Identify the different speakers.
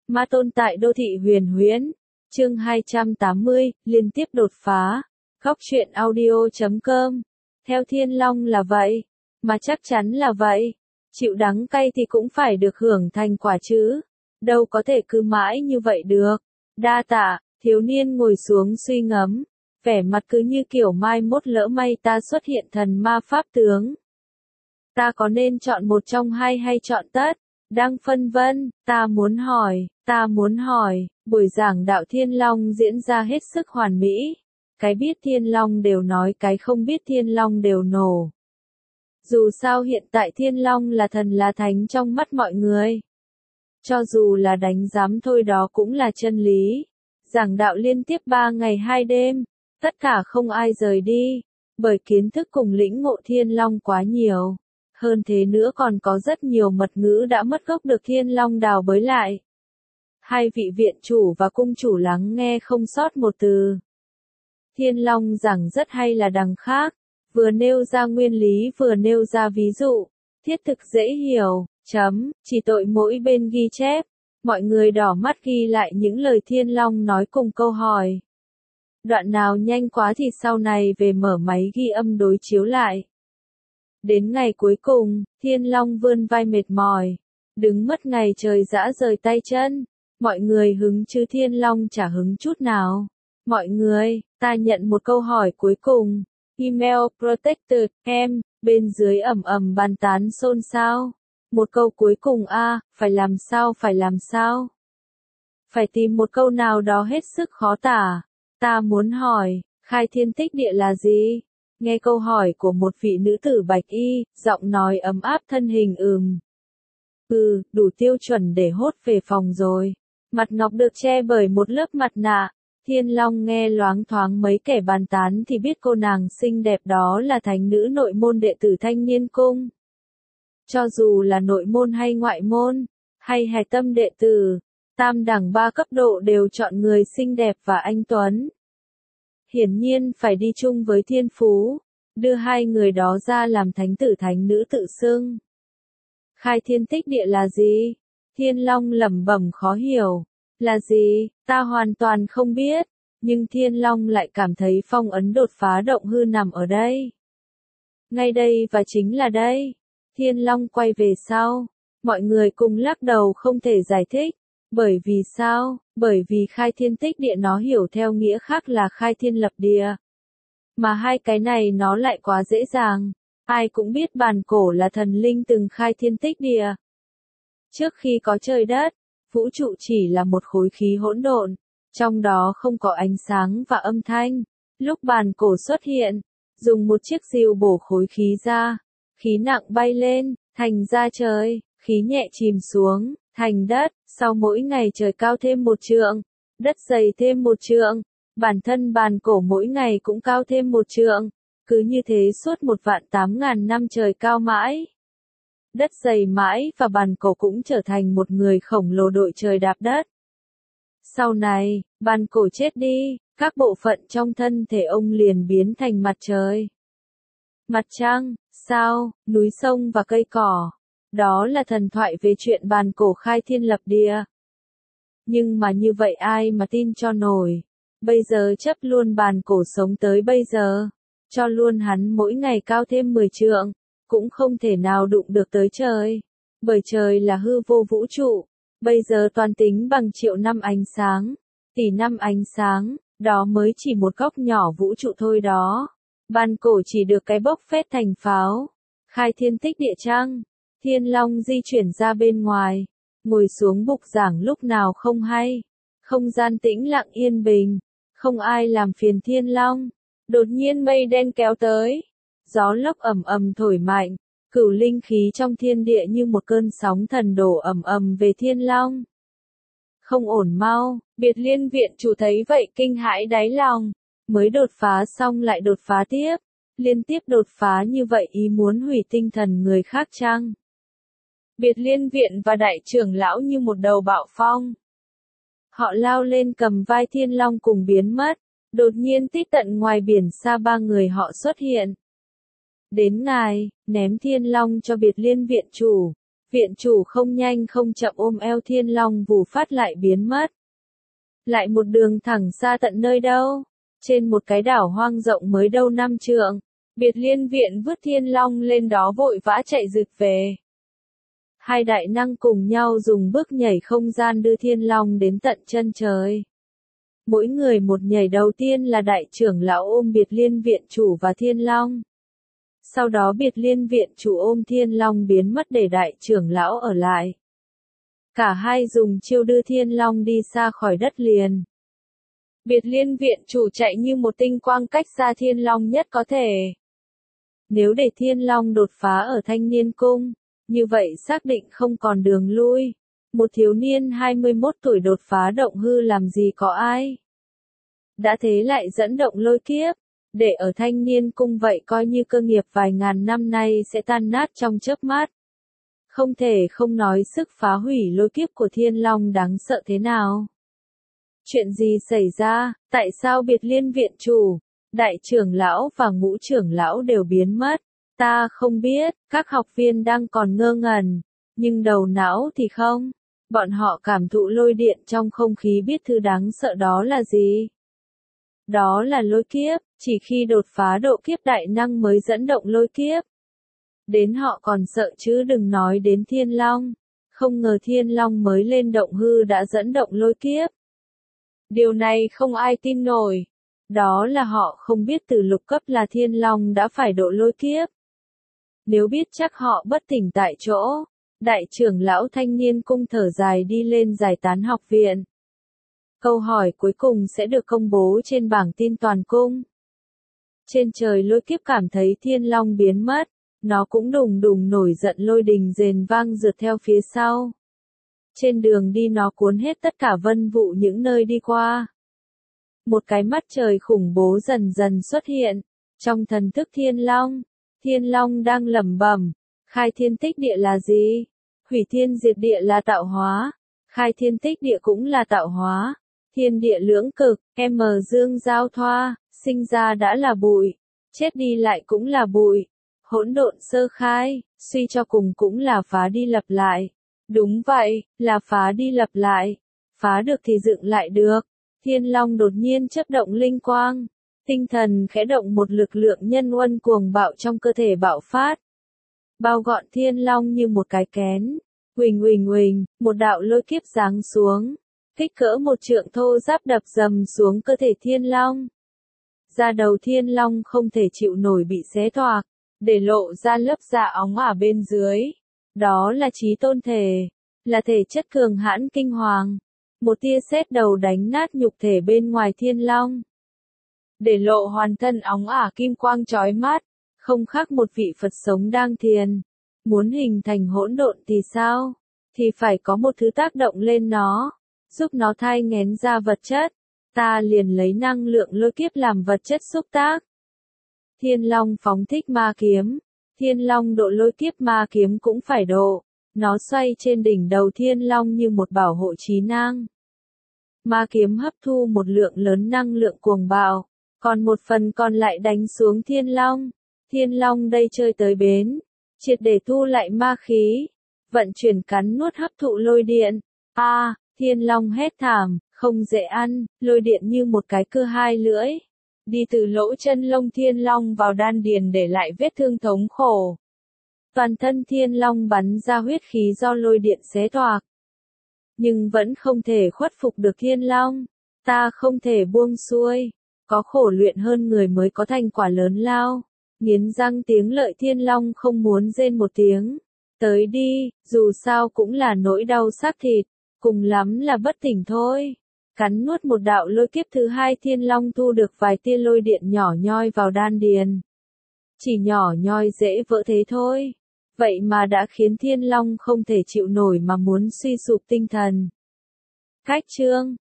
Speaker 1: Ma tôn tại đô thị huyền huyễn. Chương 280, liên tiếp đột phá. Góc truyện audio.com. Theo Thiên Long là vậy. Mà chắc chắn là vậy. Chịu đắng cay thì cũng phải được hưởng thành quả chứ. Đâu có thể cứ mãi như vậy được. Đa tạ, thiếu niên ngồi xuống suy ngẫm. Vẻ mặt cứ như kiểu mai mốt lỡ may ta xuất hiện thần ma pháp tướng. Ta có nên chọn một trong hai hay chọn tất? Đang phân vân, ta muốn hỏi, buổi giảng đạo Thiên Long diễn ra hết sức hoàn mỹ. Cái biết Thiên Long đều nói, cái không biết Thiên Long đều nổ. Dù sao hiện tại Thiên Long là thần là thánh trong mắt mọi người. Cho dù là đánh giám thôi đó cũng là chân lý. Giảng đạo liên tiếp 3 ngày 2 đêm, tất cả không ai rời đi, bởi kiến thức cùng lĩnh ngộ Thiên Long quá nhiều. Hơn thế nữa còn có rất nhiều mật ngữ đã mất gốc được Thiên Long đào bới lại. Hai vị viện chủ và cung chủ lắng nghe không sót một từ. Thiên Long giảng rất hay là đằng khác, vừa nêu ra nguyên lý vừa nêu ra ví dụ, thiết thực dễ hiểu, chỉ tội mỗi bên ghi chép. Mọi người đỏ mắt ghi lại những lời Thiên Long nói cùng câu hỏi. Đoạn nào nhanh quá thì sau này về mở máy ghi âm đối chiếu lại. Đến ngày cuối cùng, Thiên Long vươn vai mệt mỏi, đứng mất ngày trời dã rời tay chân. Mọi người hứng chứ Thiên Long chả hứng chút nào. Mọi người, ta nhận một câu hỏi cuối cùng. Email protected, em, bên dưới ầm ầm bàn tán xôn xao. Một câu cuối cùng phải làm sao? Phải tìm một câu nào đó hết sức khó tả. Ta muốn hỏi, khai thiên tích địa là gì? Nghe câu hỏi của một vị nữ tử bạch y, giọng nói ấm áp thân hình đủ tiêu chuẩn để hốt về phòng rồi. Mặt ngọc được che bởi một lớp mặt nạ. Thiên Long nghe loáng thoáng mấy kẻ bàn tán thì biết cô nàng xinh đẹp đó là thánh nữ nội môn đệ tử Thanh Niên Cung. Cho dù là nội môn hay ngoại môn, hay hài tâm đệ tử, tam đẳng 3 cấp độ đều chọn người xinh đẹp và anh tuấn. Hiển nhiên phải đi chung với thiên phú, đưa hai người đó ra làm thánh tử thánh nữ tự xưng. Khai thiên tích địa là gì? Thiên Long lẩm bẩm khó hiểu. Là gì? Ta hoàn toàn không biết, nhưng Thiên Long lại cảm thấy phong ấn đột phá động hư nằm ở đây. Ngay đây và chính là đây. Thiên Long quay về sau. Mọi người cùng lắc đầu không thể giải thích. Bởi vì sao? Bởi vì khai thiên tích địa nó hiểu theo nghĩa khác là khai thiên lập địa. Mà hai cái này nó lại quá dễ dàng. Ai cũng biết bàn cổ là thần linh từng khai thiên tích địa. Trước khi có trời đất, vũ trụ chỉ là một khối khí hỗn độn, trong đó không có ánh sáng và âm thanh. Lúc bàn cổ xuất hiện, dùng một chiếc diều bổ khối khí ra, khí nặng bay lên, thành ra trời, khí nhẹ chìm xuống, thành đất. Sau mỗi ngày trời cao thêm 1 trượng, đất dày thêm 1 trượng, bản thân bàn cổ mỗi ngày cũng cao thêm 1 trượng, cứ như thế suốt 1.800.000 năm trời cao mãi. Đất dày mãi và bàn cổ cũng trở thành một người khổng lồ đội trời đạp đất. Sau này, bàn cổ chết đi, các bộ phận trong thân thể ông liền biến thành mặt trời, mặt trăng, sao, núi sông và cây cỏ. Đó là thần thoại về chuyện bàn cổ khai thiên lập địa. Nhưng mà như vậy ai mà tin cho nổi. Bây giờ chấp luôn bàn cổ sống tới bây giờ, cho luôn hắn mỗi ngày cao thêm 10 trượng, cũng không thể nào đụng được tới trời. Bởi trời là hư vô vũ trụ, bây giờ toàn tính bằng triệu năm ánh sáng, tỷ năm ánh sáng, đó mới chỉ một góc nhỏ vũ trụ thôi đó. Bàn cổ chỉ được cái bốc phét thành pháo. Khai thiên tích địa chăng? Thiên Long di chuyển ra bên ngoài, ngồi xuống bục giảng lúc nào không hay. Không gian tĩnh lặng yên bình, không ai làm phiền Thiên Long. Đột nhiên mây đen kéo tới, gió lốc ầm ầm thổi mạnh, cửu linh khí trong thiên địa như một cơn sóng thần đổ ầm ầm về Thiên Long. Không ổn mau, Biệt Liên viện chủ thấy vậy kinh hãi đáy lòng, mới đột phá xong lại đột phá tiếp, liên tiếp đột phá như vậy ý muốn hủy tinh thần người khác chăng? Biệt Liên viện và đại trưởng lão như một đầu bạo phong. Họ lao lên cầm vai Thiên Long cùng biến mất, đột nhiên tít tận ngoài biển xa 3 người họ xuất hiện. Đến ngài, ném Thiên Long cho Biệt Liên viện chủ. Viện chủ không nhanh không chậm ôm eo Thiên Long vù phát lại biến mất. Lại một đường thẳng xa tận nơi đâu, trên một cái đảo hoang rộng mới đâu 5 trượng, Biệt Liên Viện vứt Thiên Long lên đó vội vã chạy rượt về. Hai đại năng cùng nhau dùng bước nhảy không gian đưa Thiên Long đến tận chân trời. Mỗi người một nhảy, đầu tiên là đại trưởng lão ôm Biệt Liên Viện chủ và Thiên Long. Sau đó Biệt Liên Viện chủ ôm Thiên Long biến mất để đại trưởng lão ở lại. Cả hai dùng chiêu đưa Thiên Long đi xa khỏi đất liền. Biệt Liên Viện chủ chạy như một tinh quang cách xa Thiên Long nhất có thể. Nếu để Thiên Long đột phá ở Thanh Niên Cung, như vậy xác định không còn đường lui. Một thiếu niên 21 tuổi đột phá động hư làm gì có ai. Đã thế lại dẫn động lôi kiếp, để ở Thanh Niên Cung vậy coi như cơ nghiệp vài ngàn năm nay sẽ tan nát trong chớp mắt. Không thể không nói sức phá hủy lôi kiếp của Thiên Long đáng sợ thế nào. Chuyện gì xảy ra, tại sao Biệt Liên Viện chủ, đại trưởng lão và ngũ trưởng lão đều biến mất? Ta không biết, các học viên đang còn ngơ ngẩn, nhưng đầu não thì không. Bọn họ cảm thụ lôi điện trong không khí, biết thứ đáng sợ đó là gì. Đó là lôi kiếp, chỉ khi đột phá độ kiếp đại năng mới dẫn động lôi kiếp. Đến họ còn sợ chứ đừng nói đến Thiên Long. Không ngờ Thiên Long mới lên động hư đã dẫn động lôi kiếp. Điều này không ai tin nổi. Đó là họ không biết từ lục cấp là Thiên Long đã phải độ lôi kiếp. Nếu biết chắc họ bất tỉnh tại chỗ. Đại trưởng lão Thanh Niên Cung thở dài đi lên giải tán học viện. Câu hỏi cuối cùng sẽ được công bố trên bảng tin toàn cung. Trên trời lôi kiếp cảm thấy Thiên Long biến mất. Nó cũng đùng đùng nổi giận, lôi đình rền vang rượt theo phía sau. Trên đường đi nó cuốn hết tất cả vân vụ những nơi đi qua. Một cái mắt trời khủng bố dần dần xuất hiện. Trong thần thức Thiên Long đang lẩm bẩm. Khai thiên tích địa là gì? Hủy thiên diệt địa là tạo hóa. Khai thiên tích địa cũng là tạo hóa. Thiên địa lưỡng cực, dương giao thoa, sinh ra đã là bụi. Chết đi lại cũng là bụi. Hỗn độn sơ khai, suy cho cùng cũng là phá đi lập lại. Đúng vậy, là phá đi lập lại. Phá được thì dựng lại được. Thiên Long đột nhiên chớp động linh quang. Tinh thần khẽ động, một lực lượng nhân uân cuồng bạo trong cơ thể bạo phát. Bao gọn Thiên Long như một cái kén. Huỳnh huỳnh huỳnh, một đạo lôi kiếp giáng xuống. Kích cỡ một trượng thô ráp đập dầm xuống cơ thể Thiên Long. Da đầu Thiên Long không thể chịu nổi bị xé toạc, để lộ ra lớp da óng ả bên dưới. Đó là chí tôn thể, là thể chất cường hãn kinh hoàng. Một tia sét đầu đánh nát nhục thể bên ngoài Thiên Long. Để lộ hoàn thân óng ả kim quang chói mắt, không khác một vị Phật sống đang thiền. Muốn hình thành hỗn độn thì sao? Thì phải có một thứ tác động lên nó, giúp nó thai nghén ra vật chất. Ta liền lấy năng lượng lôi kiếp làm vật chất xúc tác. Thiên Long phóng thích ma kiếm. Thiên Long độ lôi kiếp, ma kiếm cũng phải độ. Nó xoay trên đỉnh đầu Thiên Long như một bảo hộ trí năng. Ma kiếm hấp thu một lượng lớn năng lượng cuồng bạo, còn một phần còn lại đánh xuống Thiên Long. Thiên Long đây chơi tới bến, triệt để thu lại ma khí, vận chuyển cắn nuốt hấp thụ lôi điện. Thiên Long hét thảm, không dễ ăn, lôi điện như một cái cưa hai lưỡi. Đi từ lỗ chân lông Thiên Long vào đan điền để lại vết thương thống khổ. Toàn thân Thiên Long bắn ra huyết khí do lôi điện xé toạc. Nhưng vẫn không thể khuất phục được Thiên Long. Ta không thể buông xuôi. Có khổ luyện hơn người mới có thành quả lớn lao. Nghiến răng tiếng lợi, Thiên Long không muốn rên một tiếng. Tới đi, dù sao cũng là nỗi đau xác thịt. Cùng lắm là bất tỉnh thôi. Cắn nuốt một đạo lôi kiếp thứ hai, Thiên Long thu được vài tia lôi điện nhỏ nhoi vào đan điền. Chỉ nhỏ nhoi dễ vỡ thế thôi. Vậy mà đã khiến Thiên Long không thể chịu nổi mà muốn suy sụp tinh thần. Cách chương